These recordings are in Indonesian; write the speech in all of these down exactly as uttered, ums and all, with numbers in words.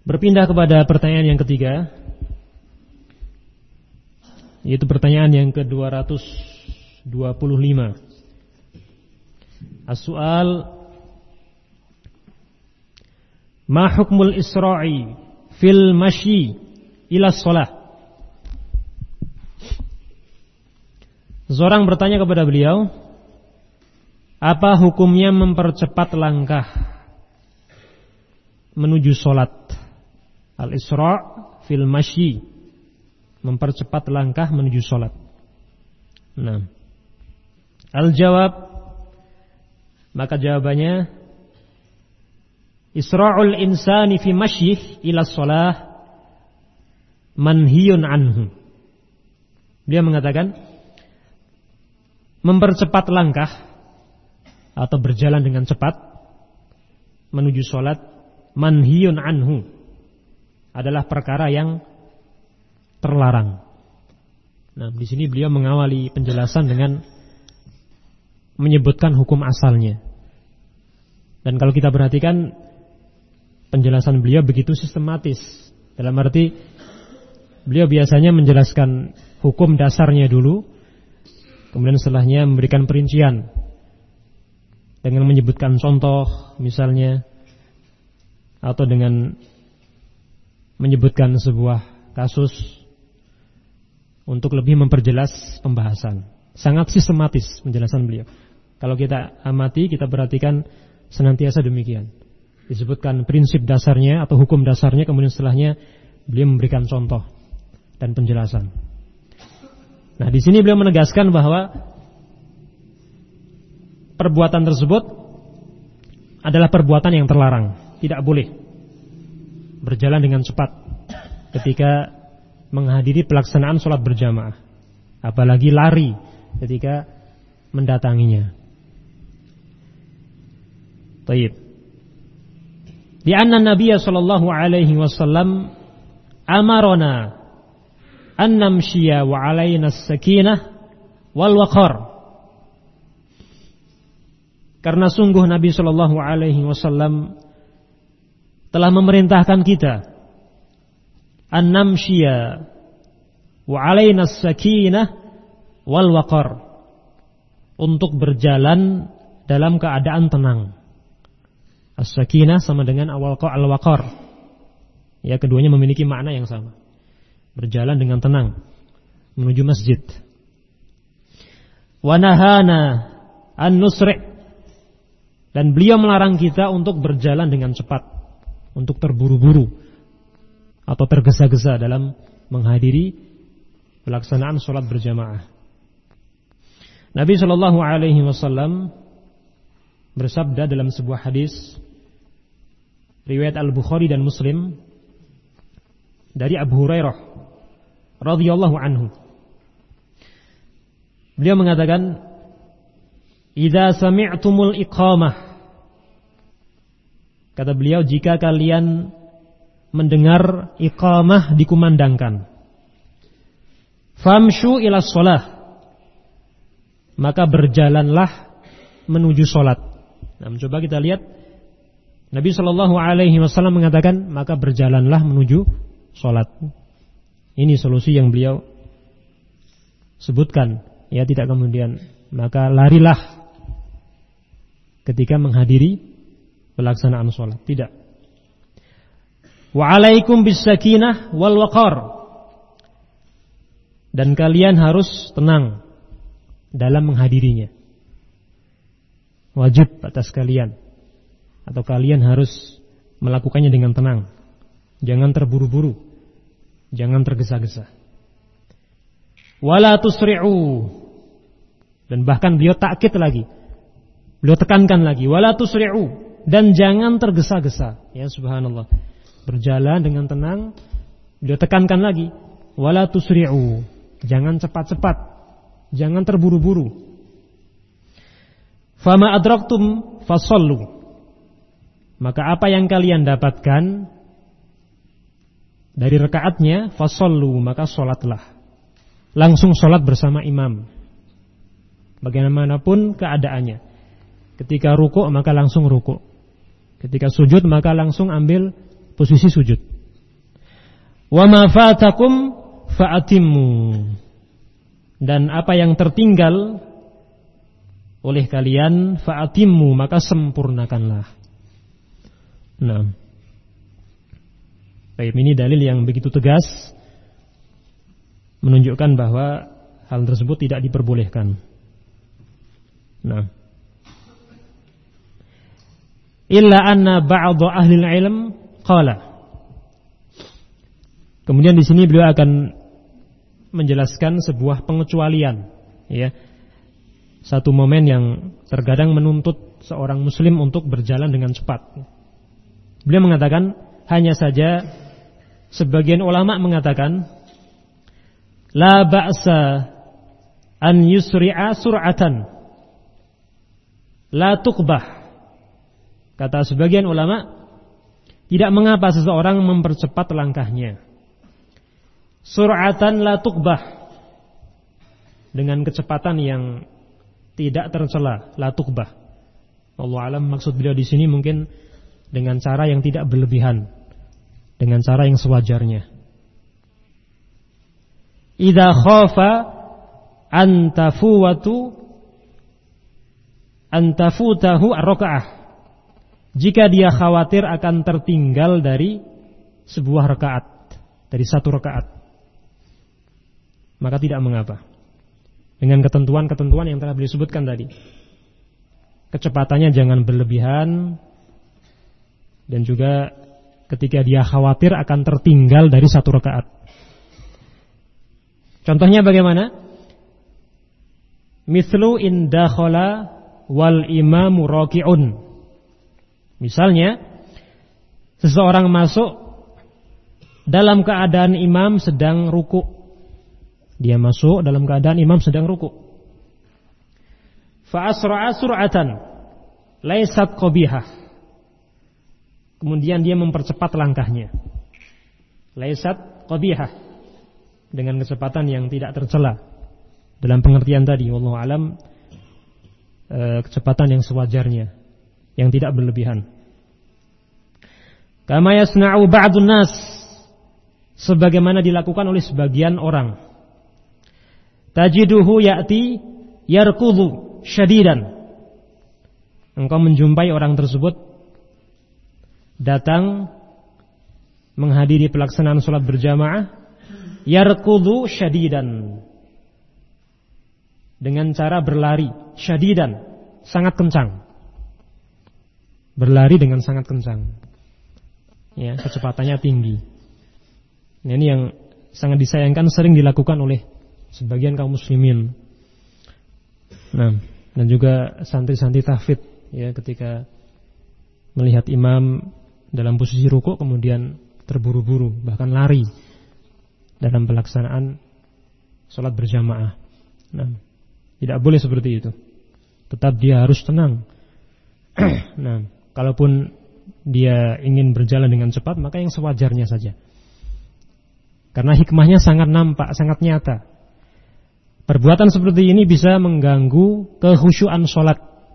Berpindah kepada pertanyaan yang ketiga, yaitu pertanyaan yang ke dua ratus dua puluh lima. As-su'al, ma hukmul isra'i fil masyi ila shalah? Seorang bertanya kepada beliau, apa hukumnya mempercepat langkah menuju salat? Al-isra' fil masyi, mempercepat langkah menuju salat. Nah, al-jawab, maka jawabannya, isra'ul insani fi masyih ila shalah manhiyun anhu. Dia mengatakan mempercepat langkah atau berjalan dengan cepat menuju salat, manhiyun anhu, adalah perkara yang terlarang. Nah, di sini beliau mengawali penjelasan dengan menyebutkan hukum asalnya. Dan kalau kita perhatikan penjelasan beliau begitu sistematis. Dalam arti beliau biasanya menjelaskan hukum dasarnya dulu, kemudian setelahnya memberikan perincian dengan menyebutkan contoh misalnya, atau dengan menyebutkan sebuah kasus untuk lebih memperjelas pembahasan. Sangat sistematis penjelasan beliau. Kalau kita amati, kita perhatikan senantiasa demikian. Disebutkan prinsip dasarnya atau hukum dasarnya, kemudian setelahnya beliau memberikan contoh dan penjelasan. Nah, di sini beliau menegaskan bahwa perbuatan tersebut adalah perbuatan yang terlarang. Tidak boleh berjalan dengan cepat ketika menghadiri pelaksanaan sholat berjamaah, apalagi lari ketika mendatanginya. Taib. Di anna Nabiya sallallahu alaihi wasallam amarona an namshiya wa alaina as-sakinah wal waqar. Karena sungguh Nabi sallallahu alaihi wasallam telah memerintahkan kita an namshiya wa alaina as-sakinah wal waqar, untuk berjalan dalam keadaan tenang. As-sakinah sama dengan al-waqar. Ya, keduanya memiliki makna yang sama. Berjalan dengan tenang menuju masjid. Wa nahana an nusri', dan beliau melarang kita untuk berjalan dengan cepat, untuk terburu-buru atau tergesa-gesa dalam menghadiri pelaksanaan sholat berjamaah. Nabi Shallallahu Alaihi Wasallam bersabda dalam sebuah hadis riwayat Al-Bukhari dan Muslim dari Abu Hurairah radhiyallahu anhu. Beliau mengatakan, "Idza sami'tumul iqamah," kata beliau, jika kalian mendengar iqamah dikumandangkan, "famshu ila shalah," maka berjalanlah menuju salat. Nah, coba kita lihat, Nabi Shallallahu Alaihi Wasallam mengatakan, maka berjalanlah menuju salat. Ini solusi yang beliau sebutkan, ya, tidak kemudian maka larilah ketika menghadiri pelaksanaan salat. Tidak. Wa alaikum bis sakinah wal waqar, dan kalian harus tenang dalam menghadirinya. Wajib atas kalian, atau kalian harus melakukannya dengan tenang. Jangan terburu-buru, jangan tergesa-gesa. Wala tusri'u, dan bahkan beliau takkid lagi, beliau tekankan lagi, wala tusri'u, dan jangan tergesa-gesa. Ya, subhanallah. Berjalan dengan tenang, beliau tekankan lagi, wala tusri'u, jangan cepat-cepat, jangan terburu-buru. Fama adraktum fasallu, maka apa yang kalian dapatkan dari rakaatnya, fasallu, maka sholatlah. Langsung sholat bersama imam, bagaimanapun keadaannya. Ketika rukuk maka langsung rukuk, ketika sujud maka langsung ambil posisi sujud. Wa ma fatakum fa'atimmu. Dan apa yang tertinggal oleh kalian fa'atimmu, maka sempurnakanlah. Nah, baik, ini dalil yang begitu tegas menunjukkan bahwa hal tersebut tidak diperbolehkan. Nah, illa anna ba'd ahli ilm qala. Kemudian di sini beliau akan menjelaskan sebuah pengecualian, ya. Satu momen yang terkadang menuntut seorang muslim untuk berjalan dengan cepat. Beliau mengatakan, hanya saja sebagian ulama mengatakan la ba'sa an yusri'a sur'atan la tuqbah. Kata sebagian ulama, tidak mengapa seseorang mempercepat langkahnya. Sur'atan la tuqbah, dengan kecepatan yang tidak tercela, la tuqbah. Wallahu alam, maksud beliau di sini mungkin dengan cara yang tidak berlebihan, dengan cara yang sewajarnya. Idza khafa an tafuwatu an tafutahu ar-rakaah. Jika dia khawatir akan tertinggal dari sebuah rakaat, dari satu rakaat, maka tidak mengapa. Dengan ketentuan-ketentuan yang telah beliau sebutkan tadi. Kecepatannya jangan berlebihan, dan juga ketika dia khawatir akan tertinggal dari satu rakaat. Contohnya bagaimana? Mithlu in dakhala wal imamu raki'un. Misalnya, seseorang masuk dalam keadaan imam sedang ruku'. Dia masuk dalam keadaan imam sedang ruku'. Fa asra'a sur'atan laysat qabihah. Kemudian dia mempercepat langkahnya. Laysat qabihah, dengan kecepatan yang tidak tercela. Dalam pengertian tadi, wallahu alam, kecepatan yang sewajarnya, yang tidak berlebihan. Kama yasna'u ba'dun nas, sebagaimana dilakukan oleh sebagian orang. Tajiduhu ya'ti yarkudu syadidan. Engkau menjumpai orang tersebut datang menghadiri pelaksanaan sholat berjamaah, yarkudu syadidan, dengan cara berlari, syadidan, sangat kencang. Berlari dengan sangat kencang, ya, kecepatannya tinggi. Nah, ini yang sangat disayangkan, sering dilakukan oleh sebagian kaum muslimin. Nah, dan juga santri-santri tahfidz, ya, ketika melihat imam dalam posisi rukuk kemudian terburu-buru, bahkan lari dalam pelaksanaan sholat berjamaah. Nah, tidak boleh seperti itu. Tetap dia harus tenang. Nah, kalaupun dia ingin berjalan dengan cepat, maka yang sewajarnya saja. Karena hikmahnya sangat nampak, sangat nyata. Perbuatan seperti ini bisa mengganggu kekhusyuan sholat.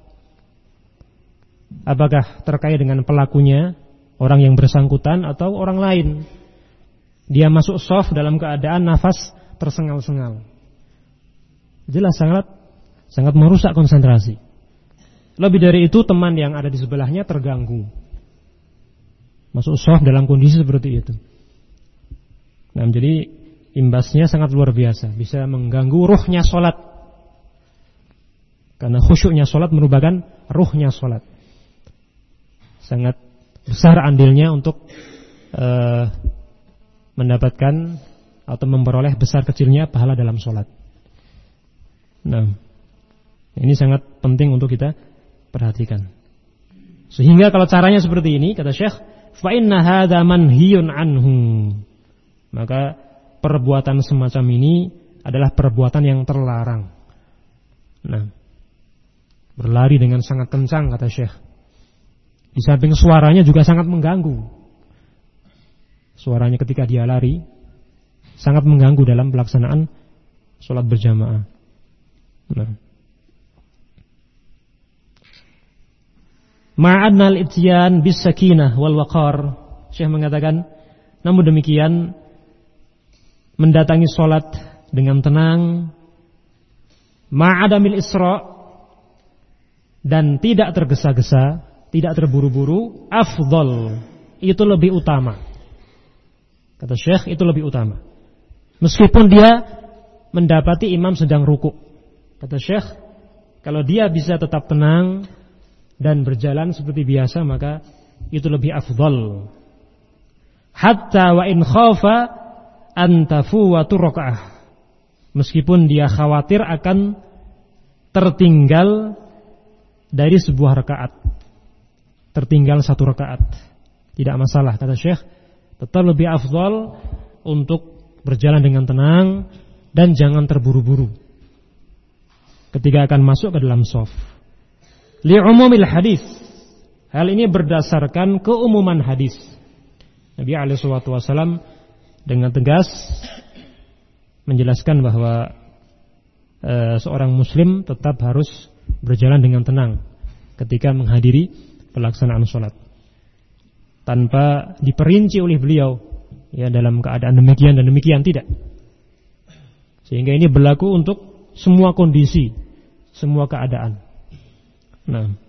Apakah terkait dengan pelakunya, orang yang bersangkutan, atau orang lain? Dia masuk shaf dalam keadaan nafas tersengal-sengal. Jelas sangat sangat merusak konsentrasi. Lebih dari itu, teman yang ada di sebelahnya terganggu. Masuk shaf dalam kondisi seperti itu. Nah, jadi imbasnya sangat luar biasa, bisa mengganggu ruhnya sholat. Karena khusyuknya sholat merupakan ruhnya sholat. Sangat besar andilnya untuk uh, mendapatkan atau memperoleh besar kecilnya pahala dalam sholat. Nah, ini sangat penting untuk kita perhatikan. Sehingga kalau caranya seperti ini, kata Syekh, fa inna hadza manhiyun anhu, maka perbuatan semacam ini adalah perbuatan yang terlarang. Nah, berlari dengan sangat kencang, kata Syekh. Di samping suaranya juga sangat mengganggu. Suaranya ketika dia lari sangat mengganggu dalam pelaksanaan sholat berjamaah. Nah, ma'adna al-ityan bis sakinah wal waqar. Syekh mengatakan, namun demikian mendatangi sholat dengan tenang, ma'adamil isra' dan tidak tergesa-gesa, tidak terburu-buru, afdal, itu lebih utama. Kata Syekh, itu lebih utama. Meskipun dia mendapati imam sedang ruku. Kata Syekh, kalau dia bisa tetap tenang dan berjalan seperti biasa, maka itu lebih afdal. Hatta wa in khafa an tafuwatu raka'ah. Meskipun dia khawatir akan tertinggal dari sebuah rakaat. Tertinggal satu rakaat. Tidak masalah, kata Syekh. Tetap lebih afdal untuk berjalan dengan tenang dan jangan terburu-buru ketika akan masuk ke dalam shaf. Li'umumil hadis. Hal ini berdasarkan keumuman hadis. Nabi alaihi wasallam dengan tegas menjelaskan bahwa e, seorang muslim tetap harus berjalan dengan tenang ketika menghadiri pelaksanaan sholat, tanpa diperinci oleh beliau ya dalam keadaan demikian dan demikian, tidak. Sehingga ini berlaku untuk semua kondisi, semua keadaan. Nah,